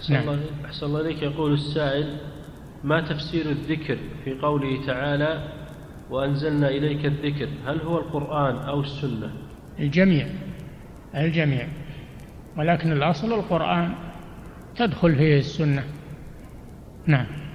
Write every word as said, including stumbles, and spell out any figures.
أحسن نعم. الله أحسن الله إليك. يقول السائل: ما تفسير الذكر في قوله تعالى وأنزلنا إليك الذكر؟ هل هو القرآن أو السنة؟ الجميع الجميع، ولكن الأصل القرآن، تدخل فيه السنة. نعم.